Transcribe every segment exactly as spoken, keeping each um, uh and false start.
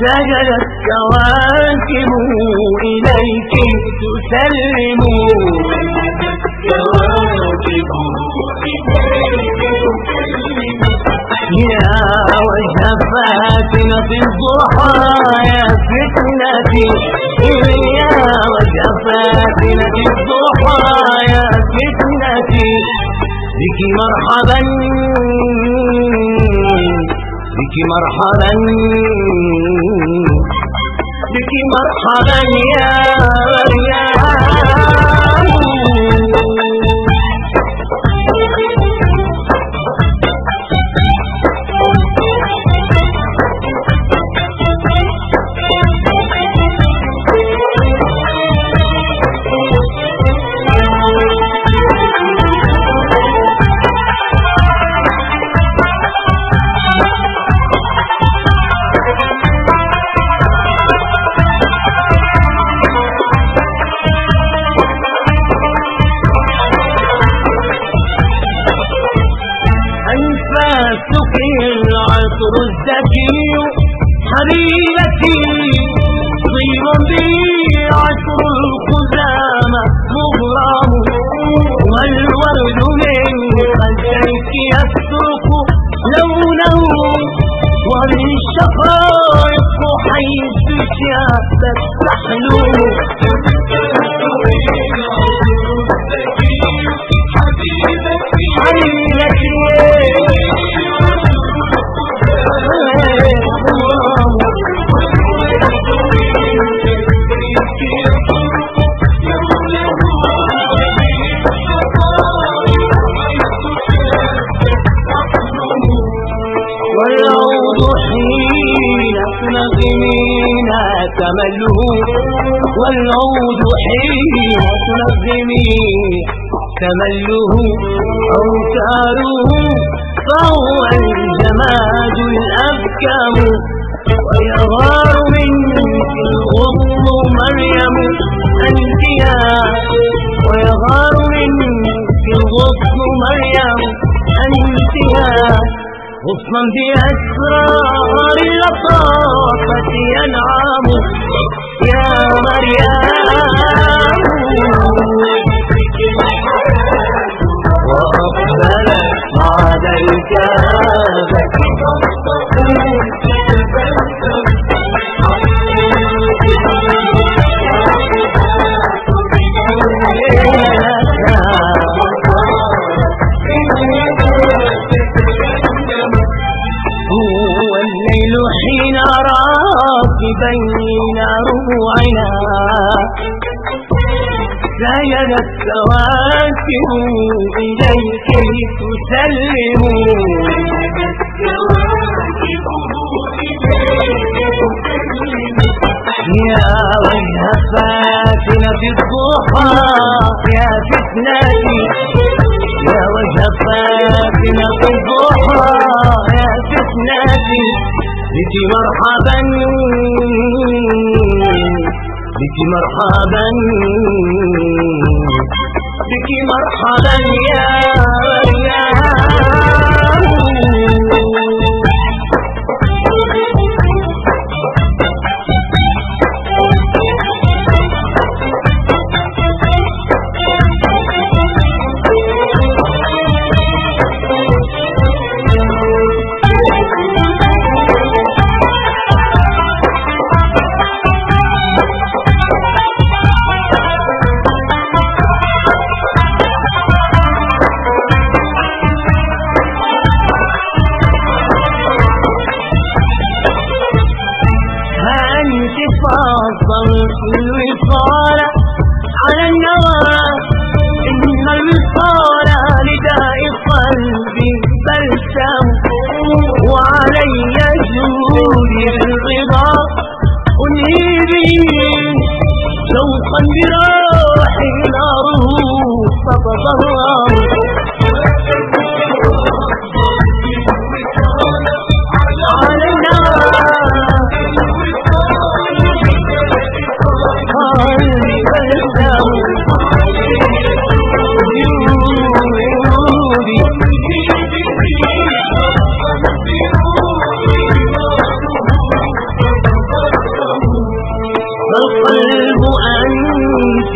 سجدت كواكب إليك تسلم يا وجه فاتنة الضحى يا فتنتي يا وجه فاتنة الضحى يا فتنتي بك مرحبا بك مرحبا بك مرحبا يا مريم العطر الزكي حبيبتي طيب بي عطر الخزامة مغرام والورد من خلفيك يسرق لونه وللشقائق حيث شابت تحلو حبيبتي والعود حين تنغمين تمله والعود حين تنغمين تمله أوتاره فهو الجماد الأبكم ويغار منك الغصن مريم أنت يا ويغار منك الغصن مريم أنت يا غصنا بأسرار اللطافة ينعم يا مريم وأقبلت بعد الكابة هو الليل حين راك بين ربوعنا سجدت كواكب إليك تسلم يا وجه فاتنة الضحى يا فتنتي يا وجه فاتنة الضحى يا فتنتي بك مرحبا بك مرحبا بك مرحبا يا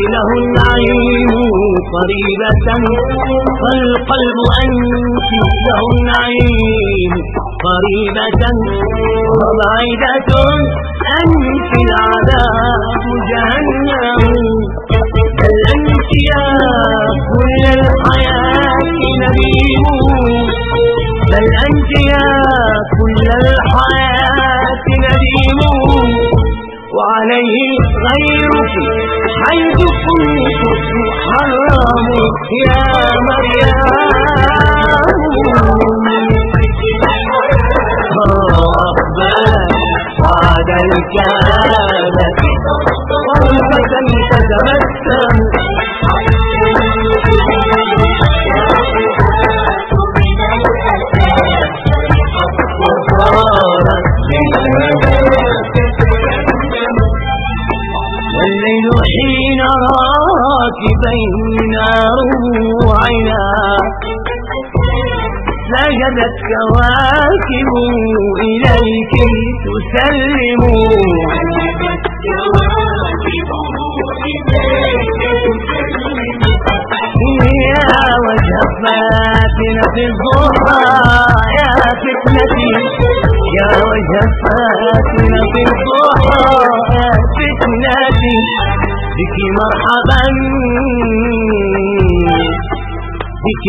له النعيم قريبة فالقلب أنت له النعيم قريبة وبعيدة أنت العذاب جهنم بل أنت يا كل الحياة نبيم بل أنت يا كل الحياة نديم وعليه غيرك حيث كنت محرم يا مريم أقبلت بعد الكابة طلبة تتبسم والليل حين راك بين روعنا سجدت كواكب إليك تسلم يا وجه فاتنة الضحى يا فتنتي يا وجه فاتنة الضحى يا فتنتي بك مرحبا بك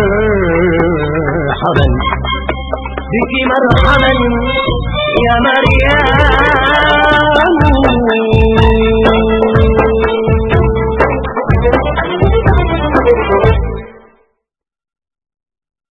مرحبا بك مرحبا يا مريم